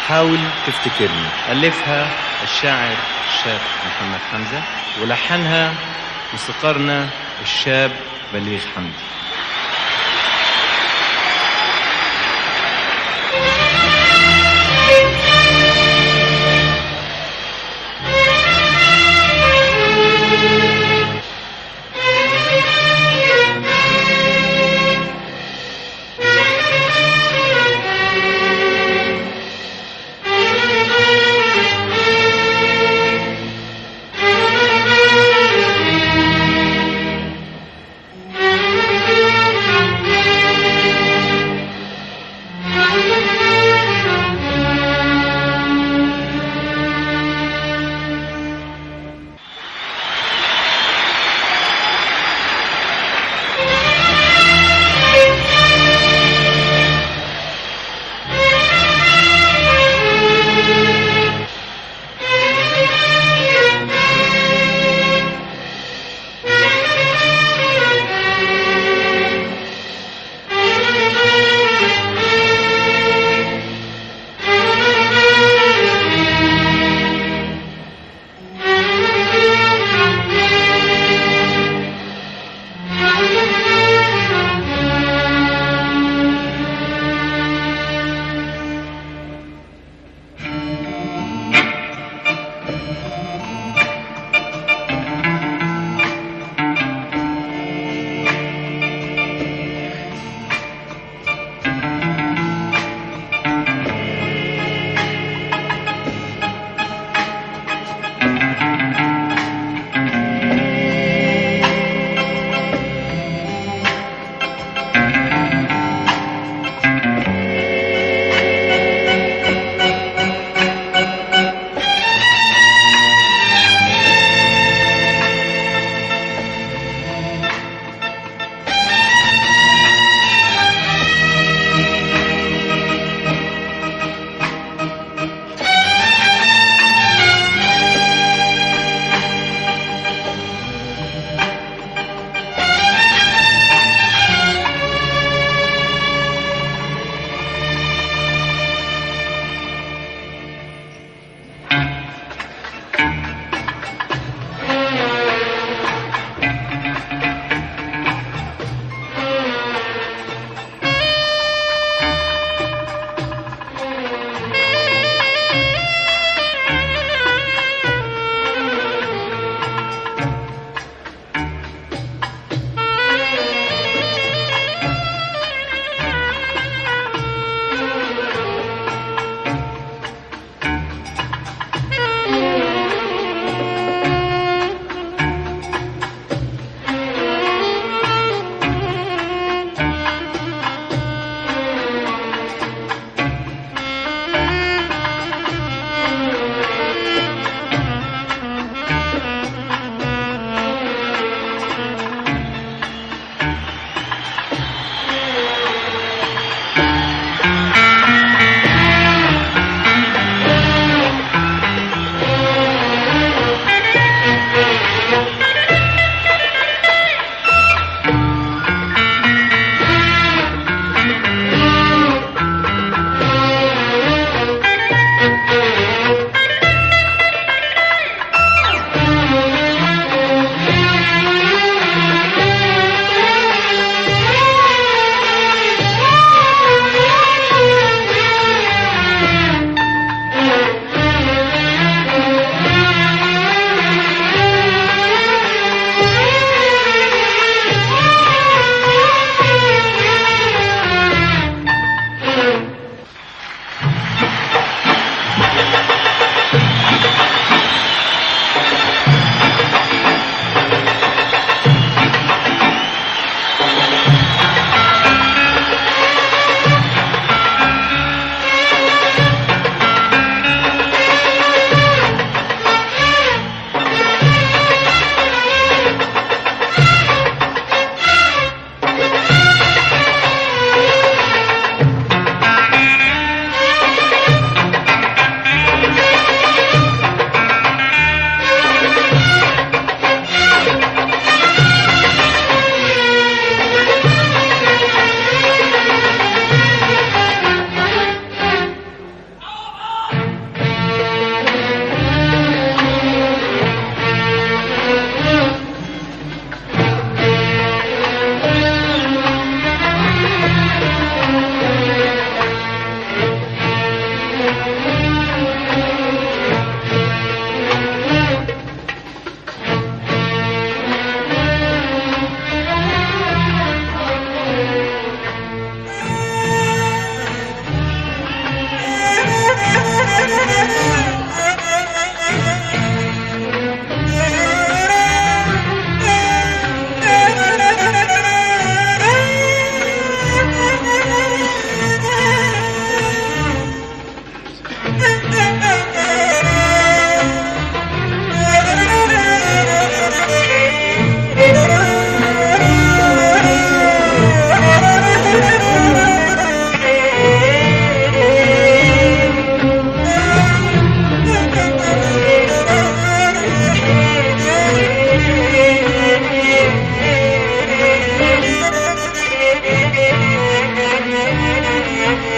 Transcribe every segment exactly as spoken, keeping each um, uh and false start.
حاول تفتكرني. ألفها الشاعر الشاب محمد حمزة، ولحنها موسيقارنا الشاب بليغ حمدي. Thank you.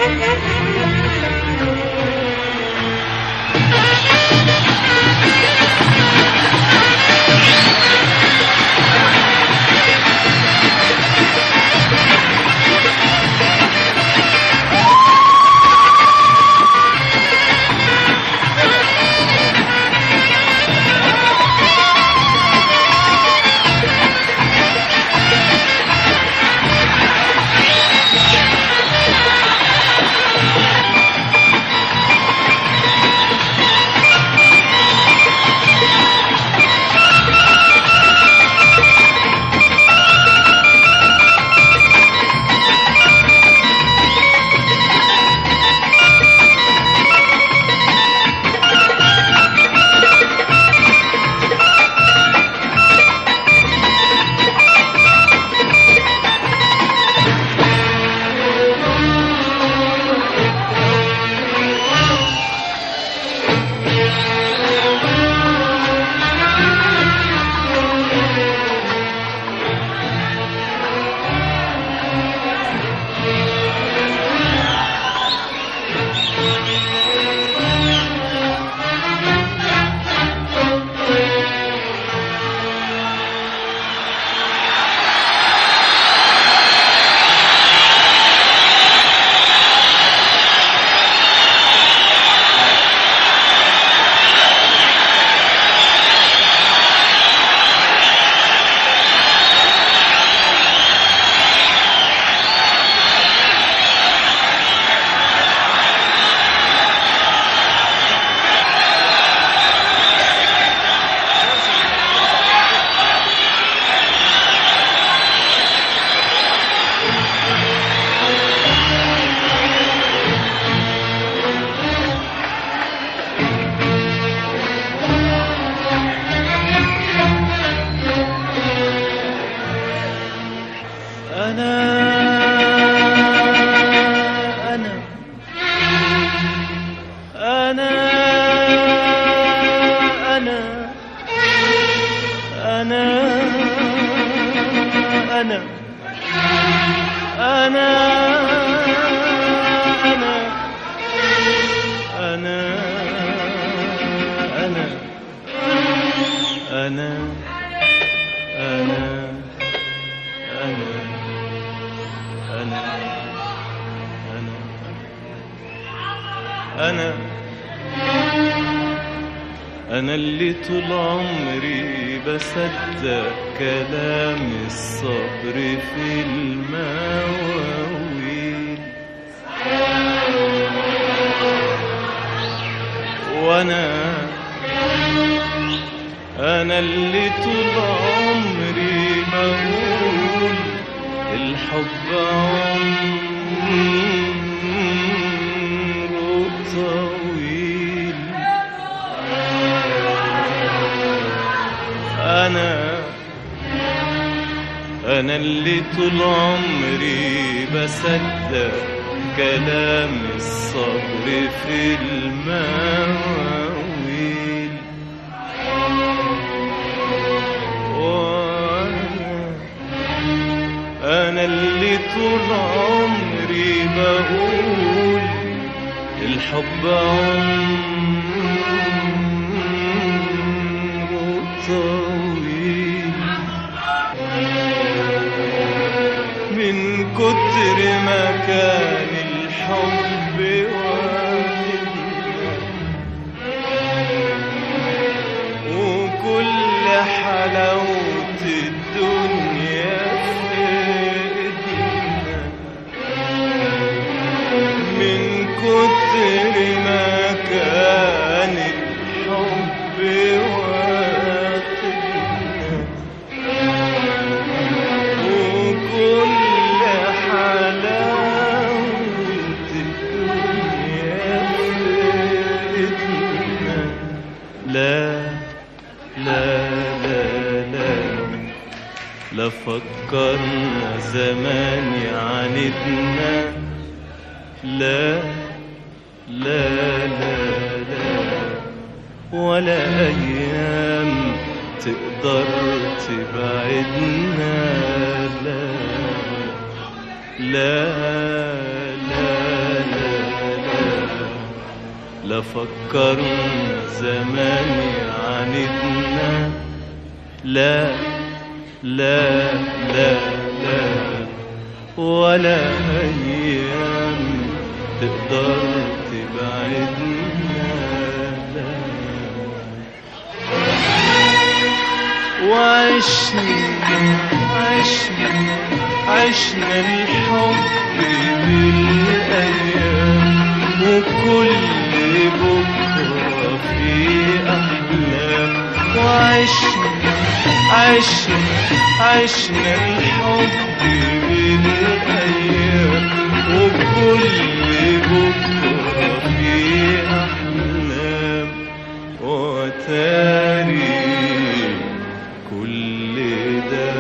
أنا أنا اللي طول عمري بصدق كلام الصبر في المواويل، وأنا أنا اللي طول عمري بقول الحب عمره طويل. أنا أنا اللي طول عمري بصدق كلام الصبر في المواويل، وأنا أنا اللي طول عمري بقول الحب عمره طويل. من كتر ما كان الحب واخدنا وكل حلاوة الدنيا في ايدنا، من كتر ما كان الحب واخدنا وكل حلاوة الدنيا في ايدنا. لا لا لا لا لا فكرنا زمان يعاندنا، لا لا لا لا ولا أيام تقدر تبعدنا، لا لا لا لا لا فكرنا زمان عاندنا، لا لا لا لا، ولا أيام تقدر تبعدنا، لا. وعشنا عشنا عشنا الحب بالأيام، وكل بكرة في أحلام. وعشنا عشنا عشنا الحب بالأيام، وكل بكرة في أحلام. وتاري كل ده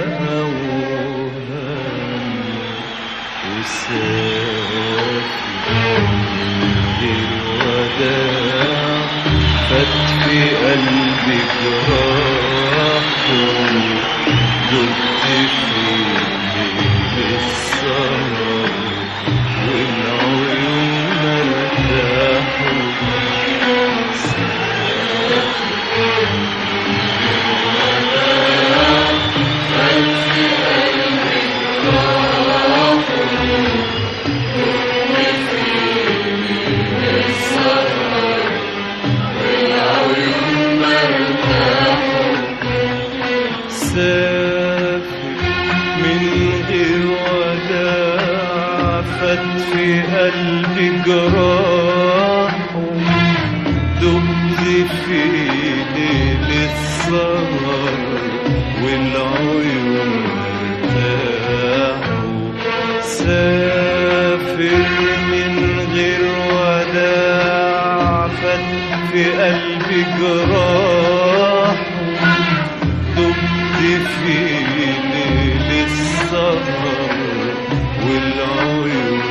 أوهام، وسافر الوداع فات في قلبي جراح، دقت في ليل السهر والعيون ارتاحوا. في قلبي جراح، دقت في ليل السهر والعيون ارتاحوا. سافر من غير وداع فات في قلبي جراح، دقت في ليل السهر والعيون.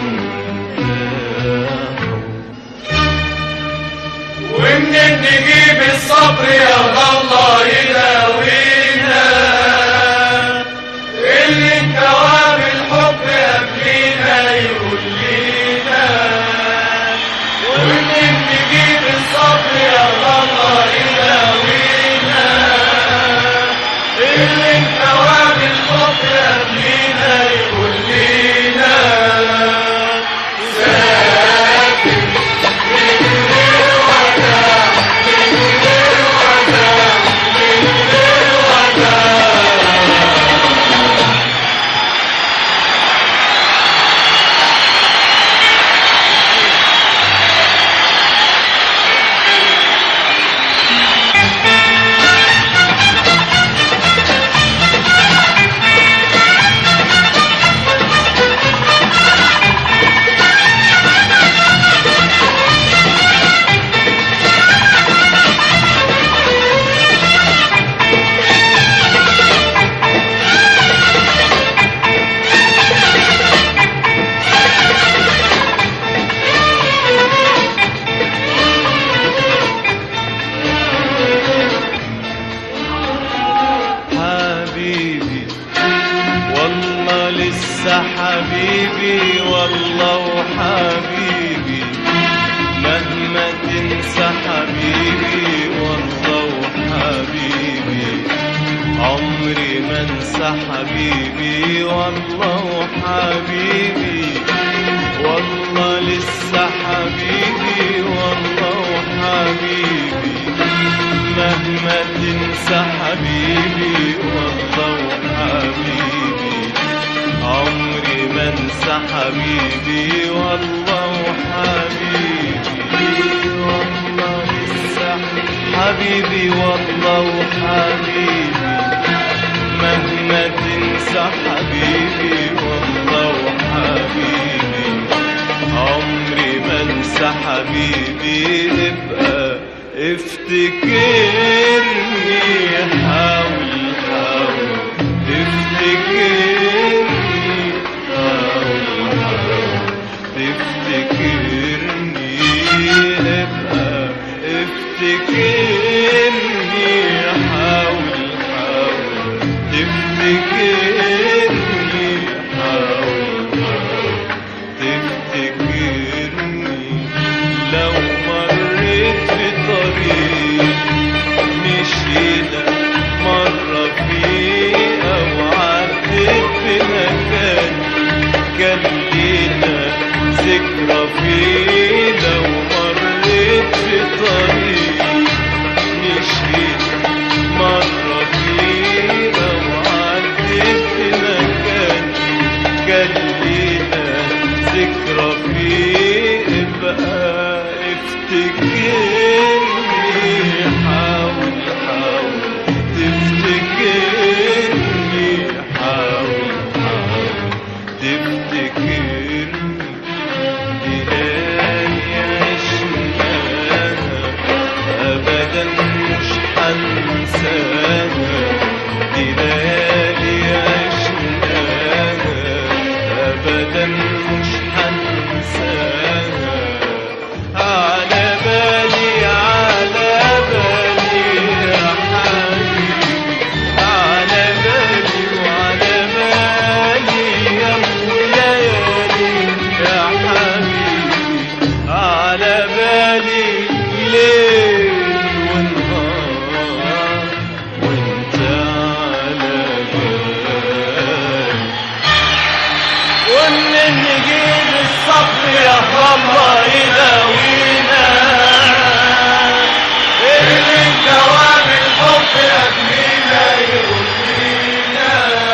ومنين نجيب الصبر يا الله يداوينا، اللي انكوى بالحب قبلينا يقول لينا. ومنين نجيب الصبر يا الله يداوينا، اللي انكوى بالحب قبلينا يقول لينا. حبيبي والله وحبيبي، مهما تنسى حبيبي والله وحبيبي، عمري ما انسى حبيبي والله وحبيبي. والله لسه حبيبي والله وحبيبي، مهما تنسى حبيبي والله وحبيبي، عمري ما انسى حبيبي والله وحبيبي. والله لسه حبيبي والله وحبيبي، مهما تنسى حبيبي والله وحبيبي، عمري ما انسى حبيبي. ابقى افتكرني، حاول حاول تفتكرني، حاول حاول تفتكرني. ابقى افتكرني، حاول حاول تفتكرني، حاول حاول تفتكرني. لو مرة لينا ذكرى فينا ومريت بطريق مشيت مرة فينا وعديت في مكان كان لينا ذكرى فيه بقى افتكرني حاول حاول تفتكرني حاول حاول تفتكرني دي ليالي عشناها أبدا مش هنساها دي ليالي عشناها أبدا مش هنساها على بالي على بالي يا حبيبي على بالي وعلى بالي يا ليالي يا حبيبي على بالي ليل ونهار وانت على بالي وان نجيب الصبر يا الله يداوينا اللي دوام الحب يبنينا يغنينا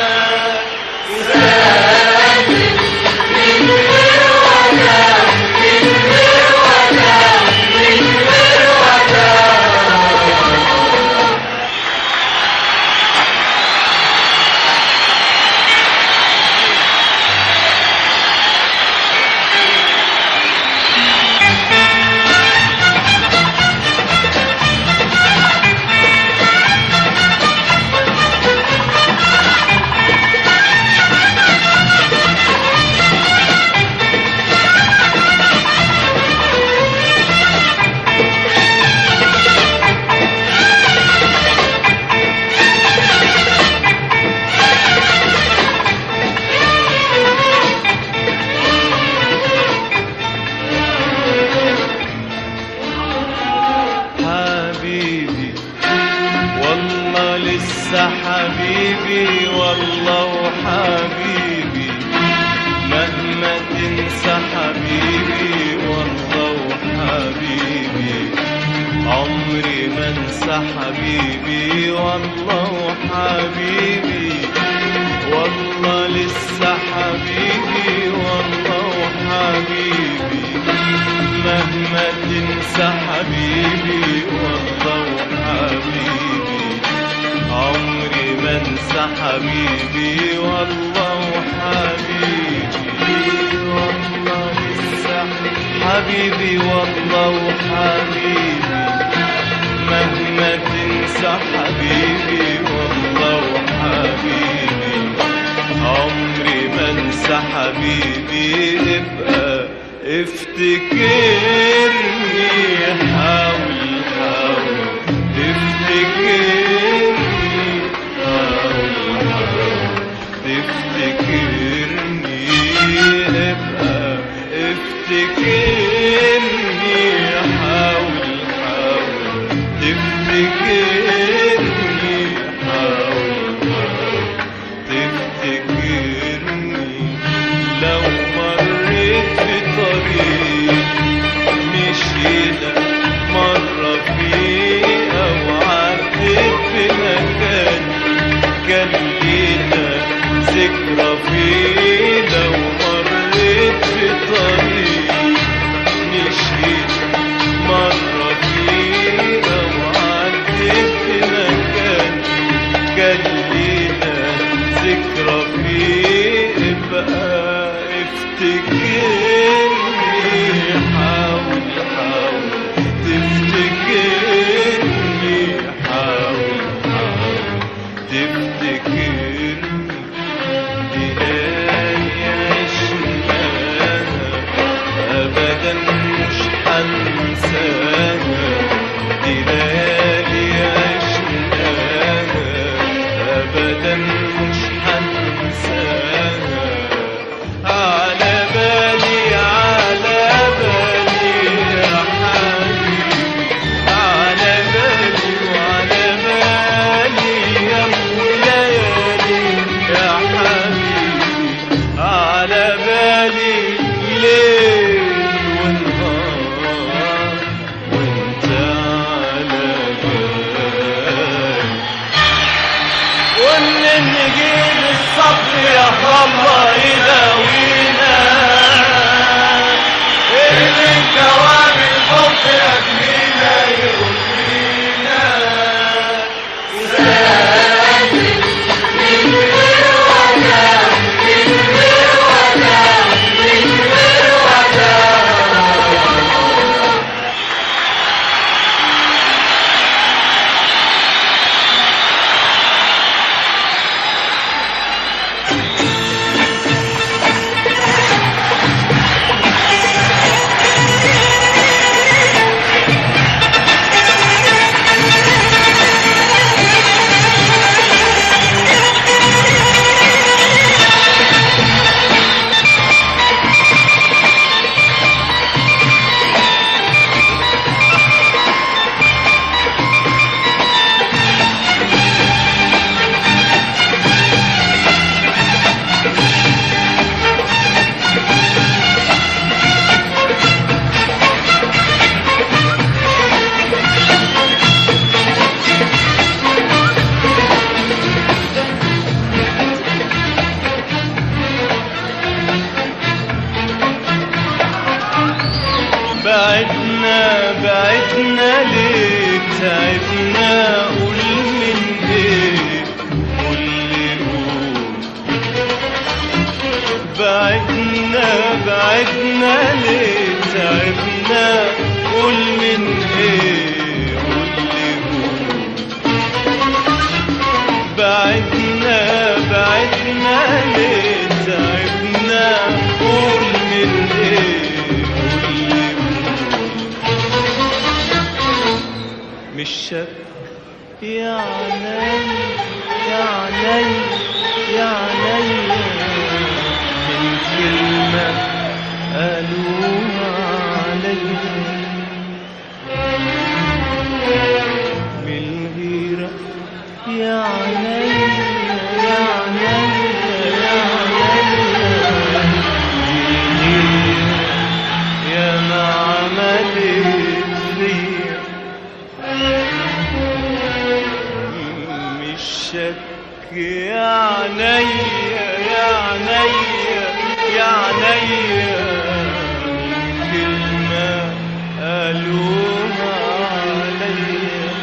حبيبي والله لسه حبيبي والله وحبيبي مهما تنسى حبيبي والله وحبيبي عمري ما انسى حبيبي والله وحبيبي والله لسه حبيبي والله وحبيبي مهما تنسى حبيبي والله وحبيبي عمري ما انسى حبيبي والله وحبيبي والله لسه حبيبي والله وحبيبي مهما تنسى حبيبي والله وحبيبي عمري ما انسى حبيبي ابقى افتكرني حاول حاول تفتكرني حاول حاول تفتكرني ابقى افتكرني حاول حاول تفتكرني حاول حاول تفتكرني لو مريت بطريق مشينا مرة فيه أو عديت في مكان كان لينا ذكرى فيه لو مريت بطريق مشينا مرة فيه أو عديت في مكان كان لينا ذكرى فيه بقى افتكرني حاول حاول تفتكرني حاول حاول تفتكرني دي ليالي عشناها أبدا مش هنساها دي ليالي عشناها أبدا مش هنساها على بالي بعدنا بعدنا ليه تعبنا قول من ايه قول لي قول بعدنا بعدنا ليه تعبنا قول من ايه قول لي قول بعدنا بعدنا ليه تعبنا قول من ايه قول لي مش شك يا عيني يا عيني يا عيني من كلمة قالوها عليا من الغيرة يا عيني يا عيني يا عيني يا ما عملت فيا مش شك يا عينيا يا عينيا يا عينيا كلمة قالوها عليا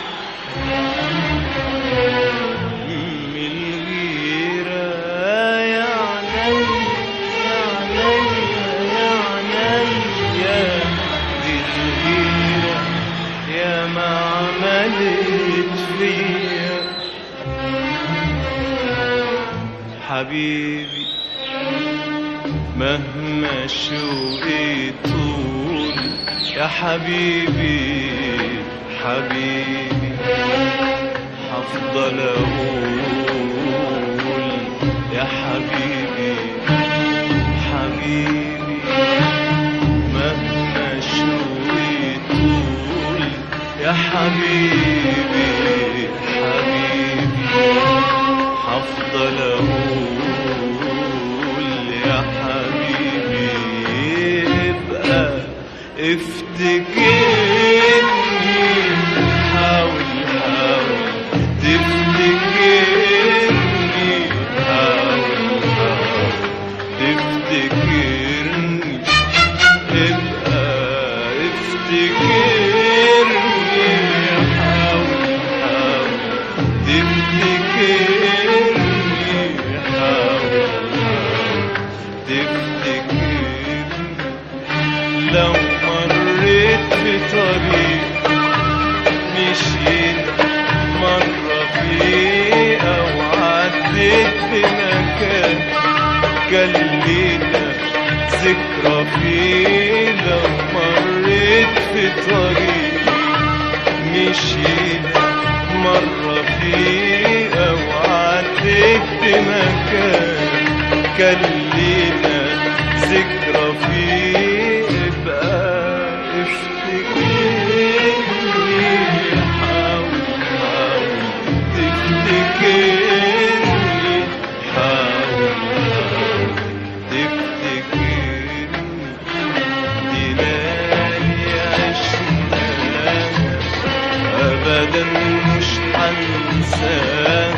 من الغيرة يا عينيا يا عينيا يا عينيا دي الغيرة يا ما عملت فيا حبيبي مهما شوقي طول يا حبيبي حبيبي هفضل اقول يا حبيبي حبيبي مهما شوقي طول يا حبيبي حبيبي هفضل اقول يا حبيبي ابقى افتكرني حاول حاول تفتكرني حاول حاول تفتكرني ابقى افتكرني حاول حاول تفتكرني لو مريت بطريق مشينا مرة فيه أو عديت بمكان كان لينا ذكرى فيه لو مريت بطريق مشينا مرة فيه أو عديت بمكان كان لينا ذكرى فيه ابقى افتكرني حاول حاول تفتكرني حاول حاول تفتكرني دي ليالي عشناها ابدا مش هنساها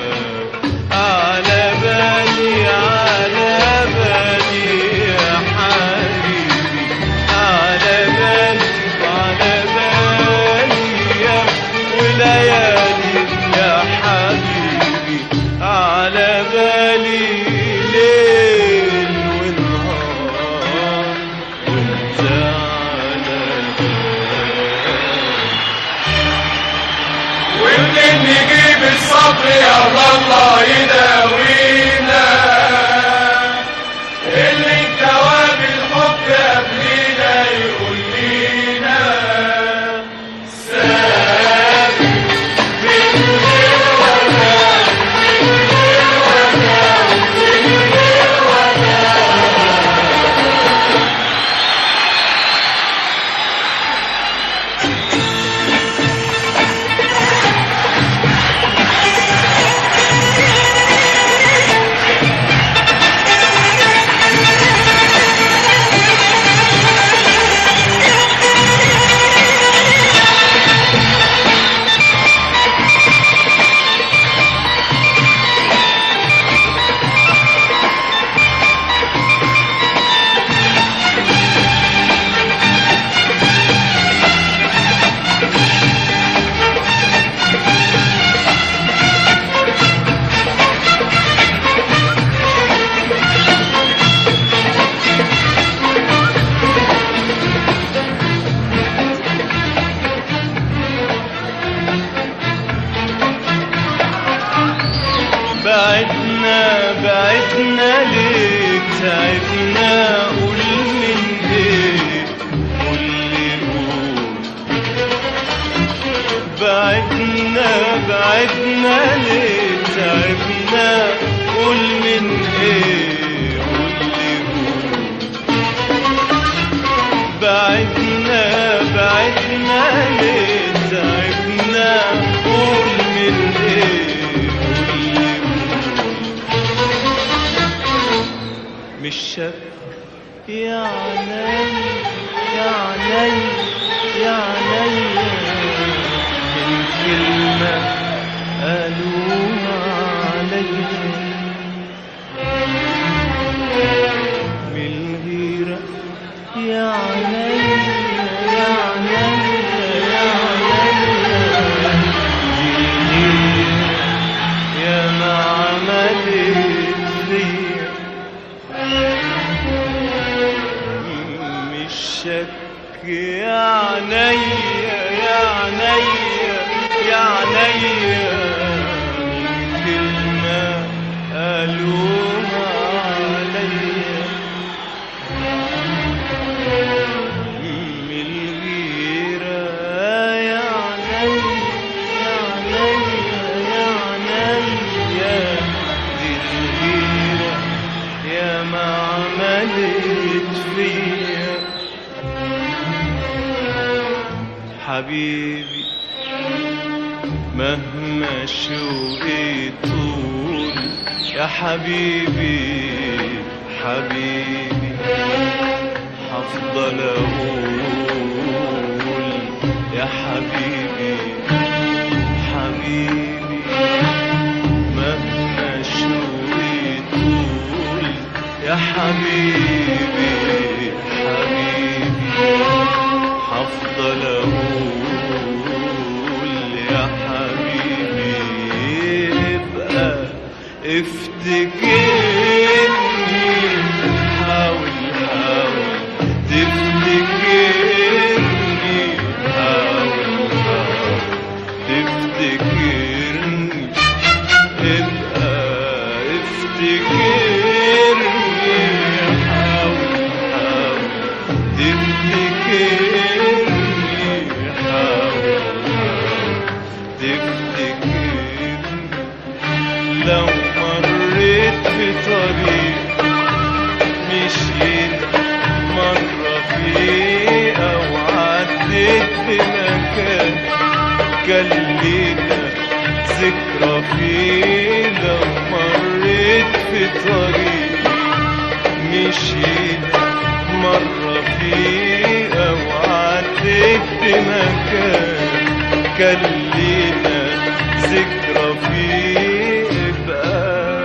على بالي على بالي يا حبيبي على بالي على بالي يا وليالي يا حبيبي على بالي ليل ونهار وانت على بالي ومنين نجيب الصبر يا الله يداوينا اللي انتواب الحب قبلينا يقول لينا سافر من غير وداع من غير وداع من غير وداع بعدنا بعدنا ليه تعبنا قول من ايه قول مش شك يا عيني يا عيني يا عيني من كلمة قالوها عليا من الغيرة يا عيني يا عيني يا عيني دي يا ما عملت فيا مش شك يا عينيا يا عينيا يا عينيا من كلمة قالوها عليا من الغيرة يا عينيا يا عينيا يا عينيا دي الغيرة يا ما عملت فيا حبيبي مهما شوقي طول يا حبيبي حبيبي هفضل اقول يا حبيبي حبيبي مهما شوقي طول يا حبيبي حبيبي هفضل اقول يا حبيبي ابقى افتكرني حاول حاول تفتكرني حاول حاول تفتكرني ابقى افتكرني حاول حاول تفتكرني حاول تفتكرني لو مريت بطريق مشيت مرة فيه أو عديت بمكان كان لينا ذكرى فيه لو مريت في طريق مشيت مرة فيه أو عديت بمكان كان لينا ذكرى فيه ابقى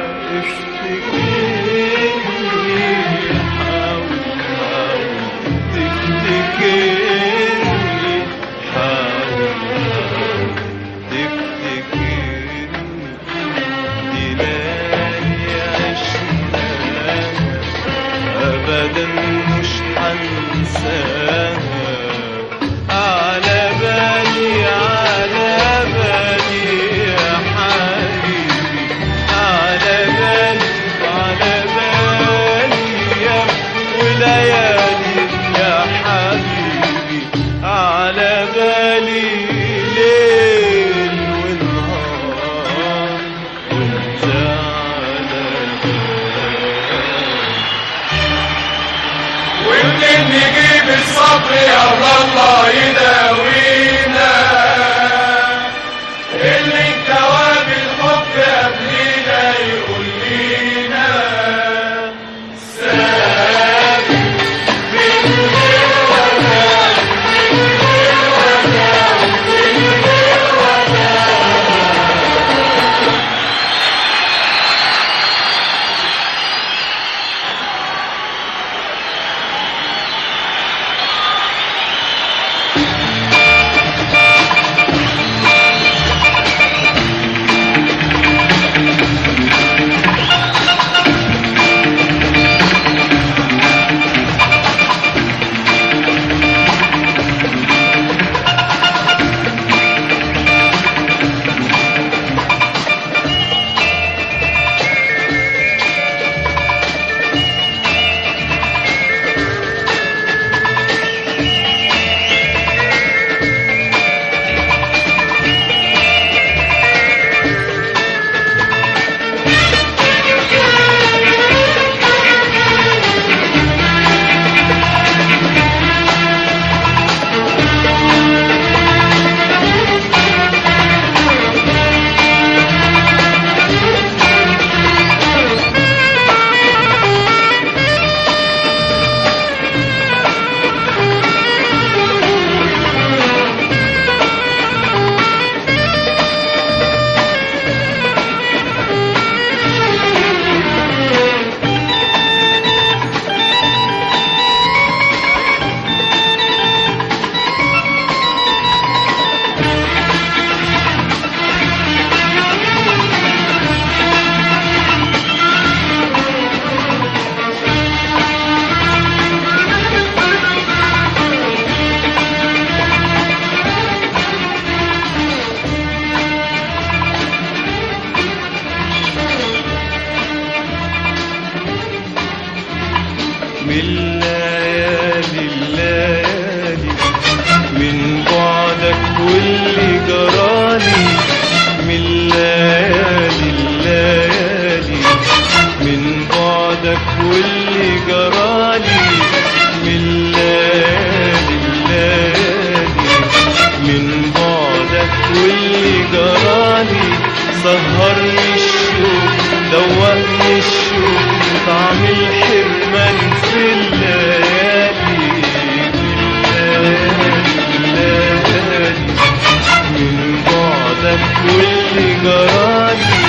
افتكرني حاول حاول تفتكرني حاول حاول تفتكرني دي ليالي عشناها أبدا مش هنساها على بالي على بالي يا حبيبي على بالي على بالي يا وليالي يا حبيبي على بالي ليل ونهار وانت على بالي ومنين نجيب الصبر يا الله يداوينا اللي انتوى بالحب قبلينا يقول لينا سابق من غير وداع من غير وداع من غير وداع سهرني الشوق دوقني الشوق طعم الحرمان في الليالي الليالي من بعدك واللي جرالي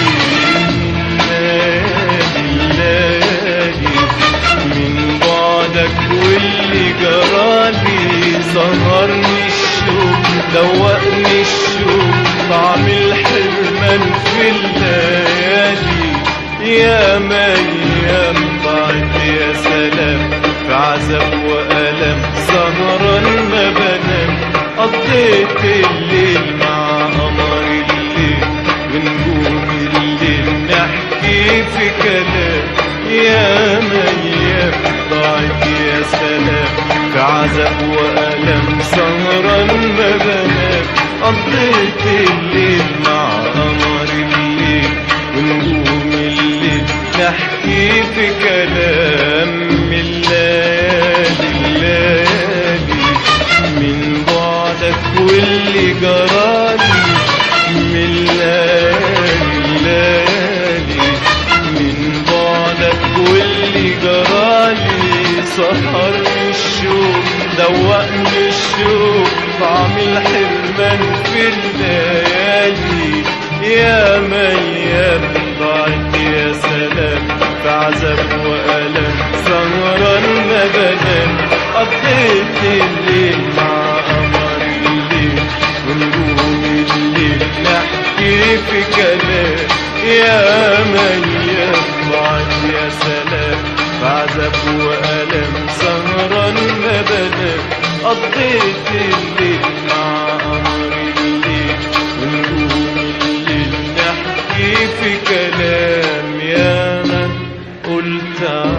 الليالي من بعدك واللي جرالي سهرني الشوق دوقني الشوق طعم الحرمان في الليالي يا ميام ضاعت يا سلام في عذاب وألم سهران ما بنام قضيت الليل مع قمر الليل ونجوم الليل نحكي في كلام يا ميام ضاعت يا سلام في عذاب وألم سهران ما بنام قضيت الليل مع قمر الليل ونجوم الليل نحكي في كلام من الليالي الليالي من بعدك واللي جرالي من الليالي الليالي من بعدك واللي جرالي سهرني الشوق دوقني الشوق طعم الحرمان في الليالي يا ميام ضاعت يا سلام في عذاب وألم سهران ما بنام قضيت الليل مع قمر الليل ونجوم الليل نحكي في كلام يا ميام ضاعت يا سلام في عذاب وألم سهران ما بنام قضيت الليل مع قمر الليل ونجوم الليل نحكي في كلام يا من قلت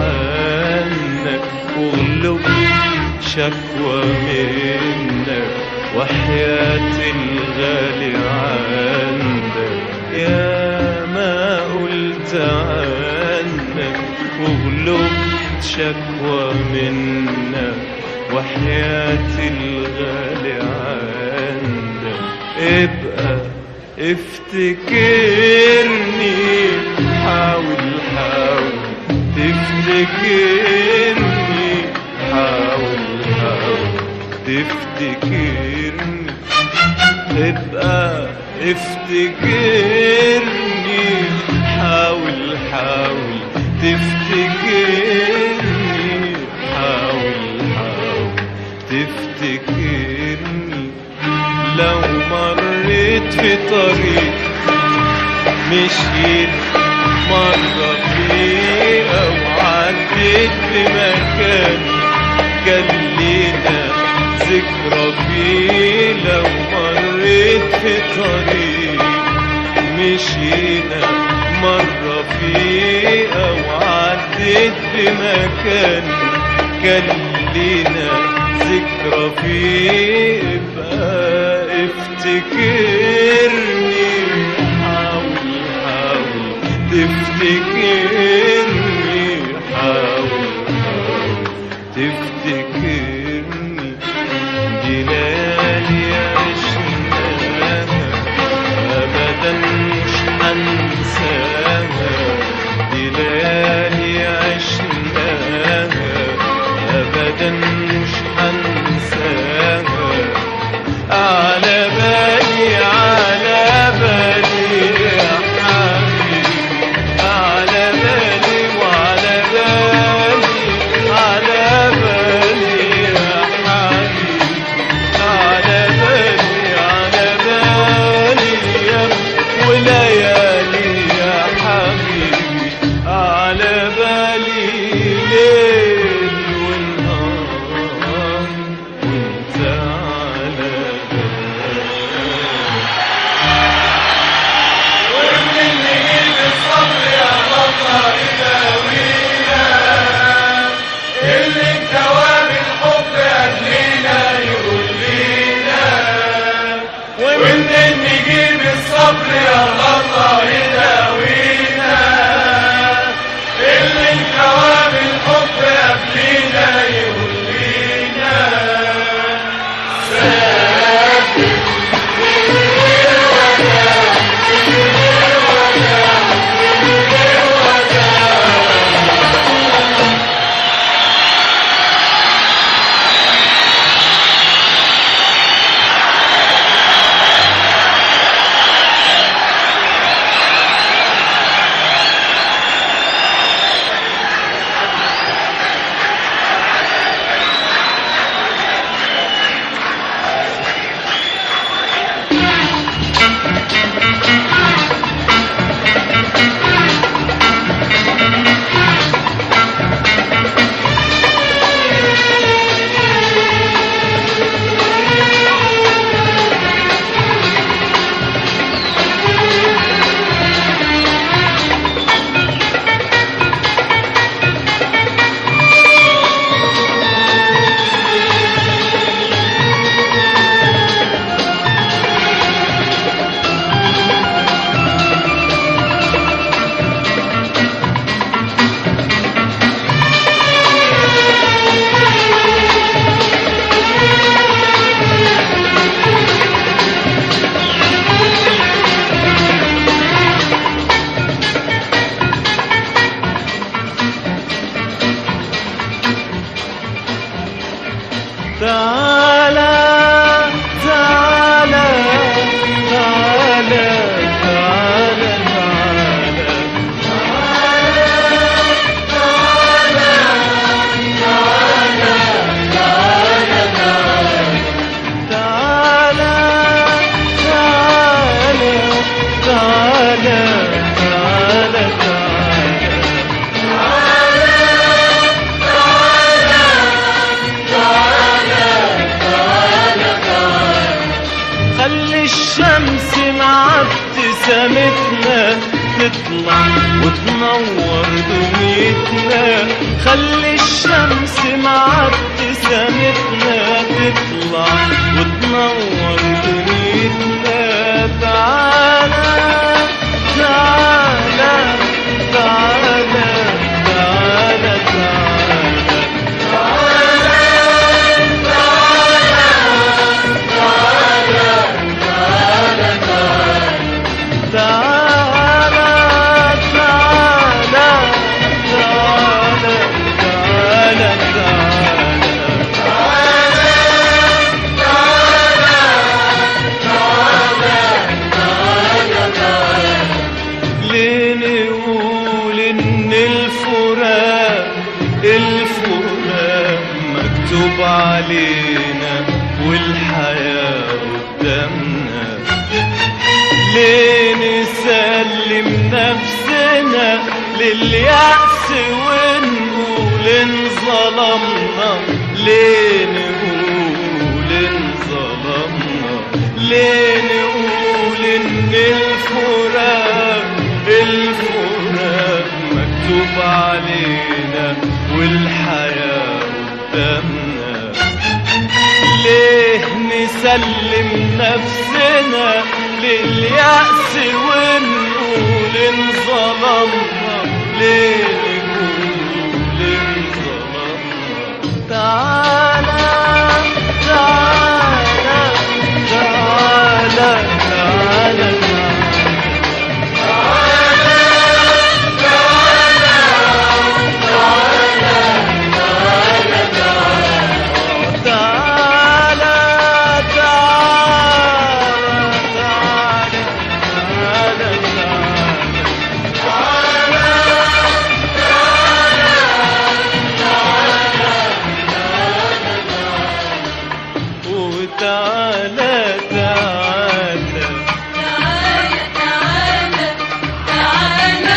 عنك واغلب شكوى منك وحياة الغالي عندك يا ما قلت عنك واغلب شكوى منك وحياة الغالي عندك ابقى افتكرني حاول حاول تفتكرني حاول حاول تفتكرني ابقى افتكرني حاول حاول تفتكرني حاول حاول تفتكرني لو مريت في طريق مشيت مرة فيه أو عديت بمكان كان لينا ذكرى فيه لو مريت في طريق مشينا مرة فيه أو عديت بمكان كان لينا ذكرى فيه ابقى افتكرني حاول حاول تفتكرني حاول حاول تفتكرني دي ليالي عشناها أبدا مش هنساها دي ليالي عشناها أبدا مش هنساها على بالي على بالي يا حبيبي على بالي وعلى بالي على بالي يا حبيبي على بالي على بالي يا وليالي يا حبيبي على بالي ليل ونهار تعالى تعالى تعالى تعالى الشمس مع ابتسامتنا تطلع وتنور دنيتنا. خلي الشمس مع ابتسامتنا تطلع وتنور دنيتنا. تعالى تعالى تعالى تعالى مكتوب علينا والحياة قدامنا. ليه نسلم نفسنا لليأس ونقول انظلمنا؟ ليه نقول انظلمنا؟ ليه نقول ان الفراق الفراق مكتوب علينا والحياة قدامنا؟ ليه نسلم نفسنا لليأس ونقول انظلمنا؟ ليه نقول انظلمنا؟ تعالى تعالى تعالى تعالى تعالى تعالى تعالى تعالى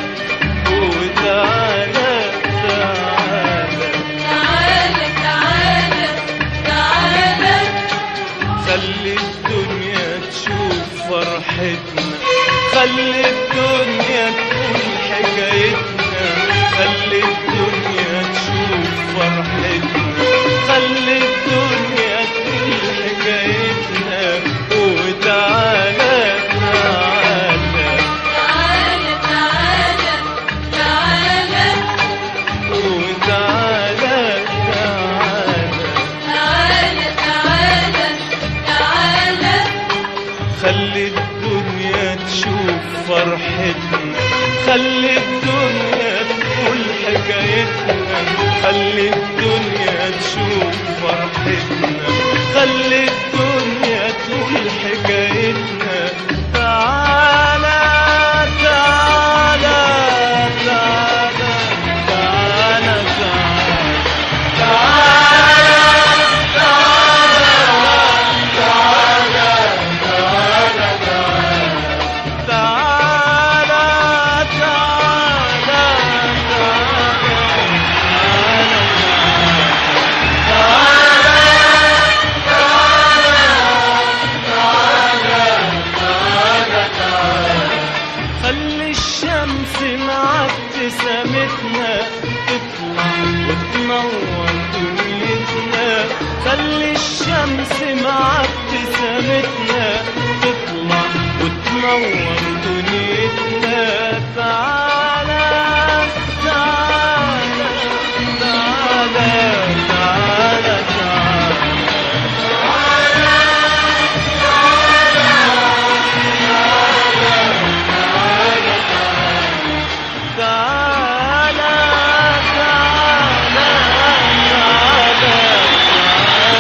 وتعالى تعالى تعالى تعالى تعالى. خلي الدنيا تشوف فرحتنا، خلي الدنيا تقول حكايتنا، خلي الدنيا تشوف فرحتنا، خلي الدنيا حكايتنا. وتعالى تعالى تعالى تعالى تعالى وتعالى تعالى تعالى تعالى. خلي الدنيا تشوف فرحتنا، خلي الدنيا تقول حكايتنا، خلي الدنيا تشوف فرحتنا، خلي الدنيا تقول حكايتنا. تعالى تعالى تعالى تعالى ابتسامتنا تطلع وتنور دنيتنا. خلي الشمس مع ابتسامتنا تطلع وتنور دنيتنا. تعالى تعالى تعالى تعالى تعالى تعالى تعالى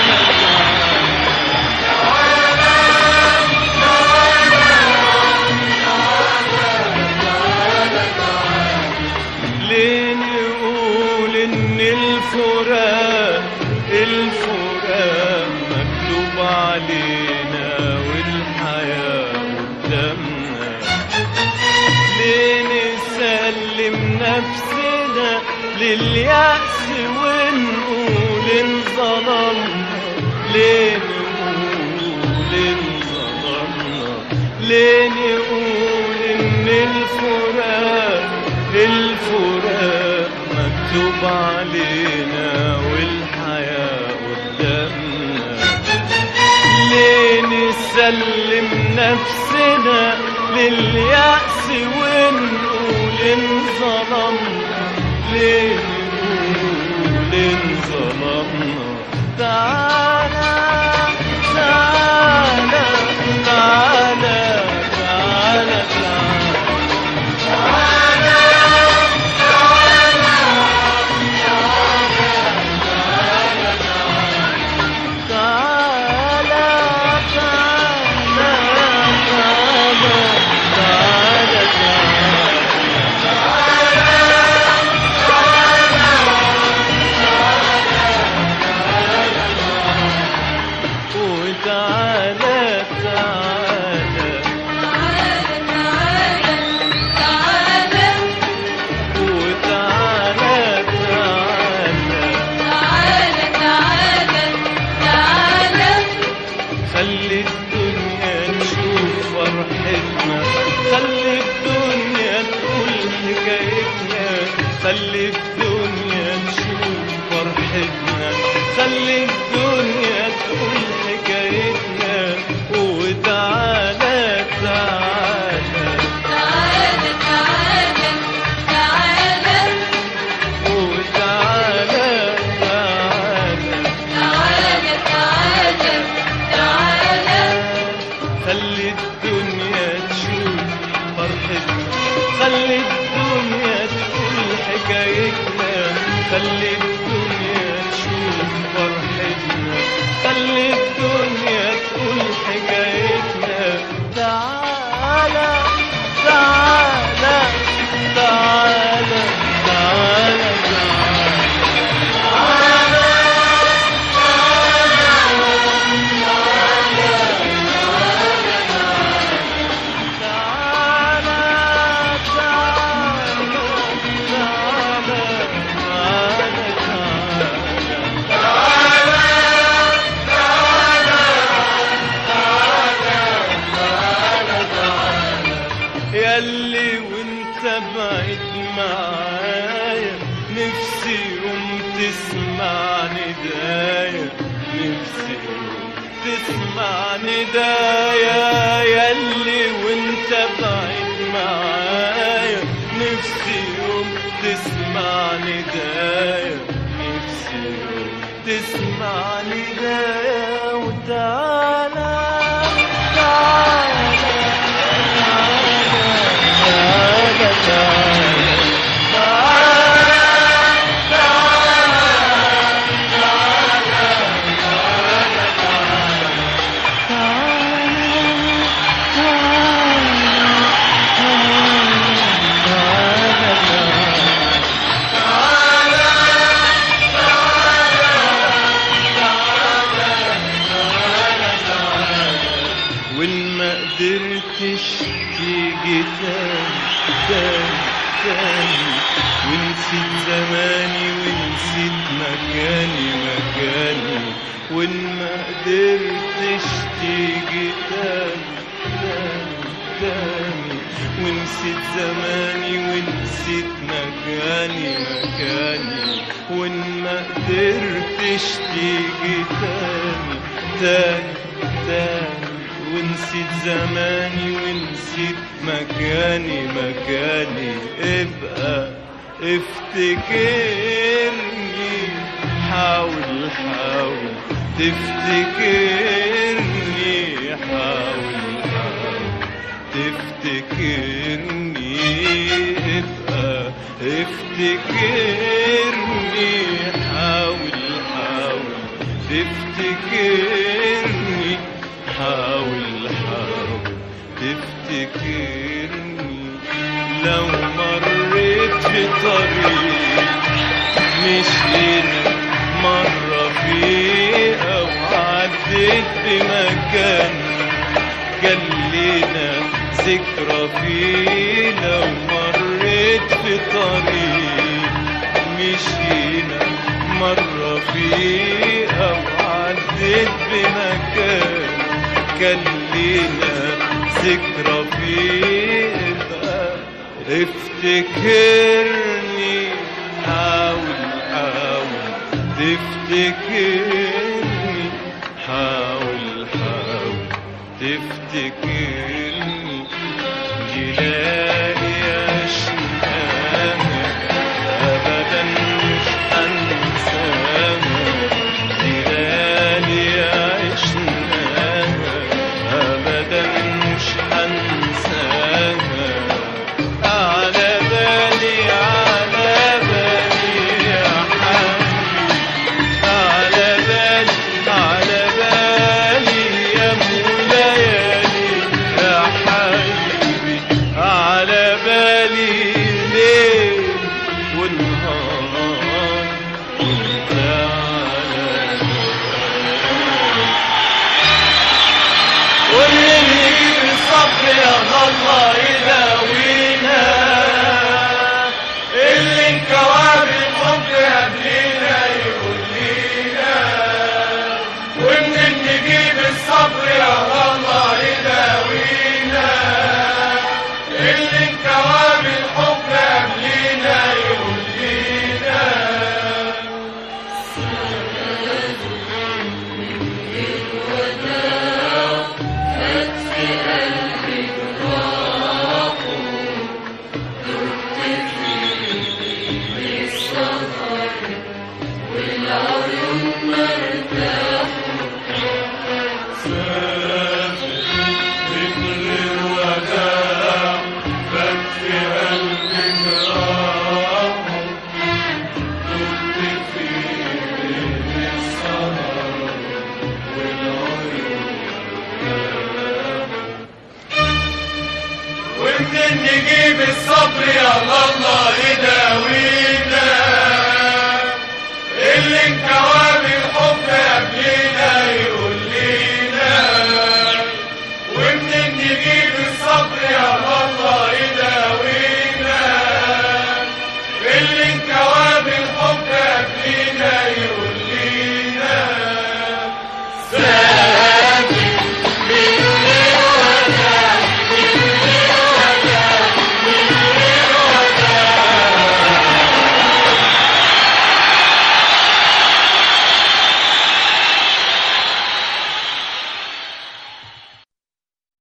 علينا والحياة قدامنا. ليه نسلم نفسنا لليأس ونقول انظلمنا؟ ليه نقول انظلمنا؟ ليه نقول ان الفراق الفراق مكتوب علينا والحياة قدامنا؟ ليه نسلم نفسنا لليأس ونقول انظلمنا؟ ليه نقول انظلمنا؟ تعالى تعالى تعالى تعالى خلي الدنيا نشوف فرحتنا، خلي الدنيا تقول حكايتنا. وتعالى تعالى تعالى تعالى تعالى وتعالى تعالى تعالى تعالى تعالى خلي الدنيا تشوف فرحتنا، خلي الدنيا تقول حكايتنا، خلي الدنيا تشوف فرحتنا، خلي الدنيا تقول حكايتنا. تعالى تعالى تعالى تعالى ياللي وانت بعيد معايا نفسي يوم تسمع ندايا، نفسي يوم تسمع ندايا. ياللي وانت بعيد معايا نفسي يوم تسمع ندايا، نفسي يوم تسمع ندايا. وتعالى تعالى تعالى وإن ما قدرتش تيجي تاني تاني تاني، ونسيت زماني ونسيت مكاني مكاني. وإن ما قدرتش تيجي تاني تاني تاني، ونسيت زماني ونسيت مكاني مكاني. وإن ما قدرتش تيجي تاني تاني تاني، ونسيت زماني ونسيت مكاني مكاني. ابقى افتكرني، حاول حاول تفتكرني، حاول حاول تفتكرني. ابقى افتكرني، حاول حاول تفتكرني، حاول حاول تفتكرني. لو مريت في طريق مشينا مرة فيه أو عدينا عديت بمكان كان لينا ذكرى فيه، لو مريت في طريق مشينا مرة فيه، أو عديت بمكان كان لينا ذكرى فيه، افتكرني حاول حاول تفتكرني، حاول حاول تفتكرني، جلالي عشناها أبدا مش هنساها، جلالي عشناها أبدا مش هنساها، على بالي على بالي يا حبيبي، على بالي على بالي يا موليالي يا حبيبي، على بالي ليل ونهار وانت على بالي، واللي يجيب الصبر يا الله يداوينا، اللي انكوى بالحب قبلينا يقول لينا، ومنين نجيب الصبر يا الله يداوينا، اللي انكوى بالحب قبلينا يقول لينا. ومنين نجيب الصبر يا الله يداوينا،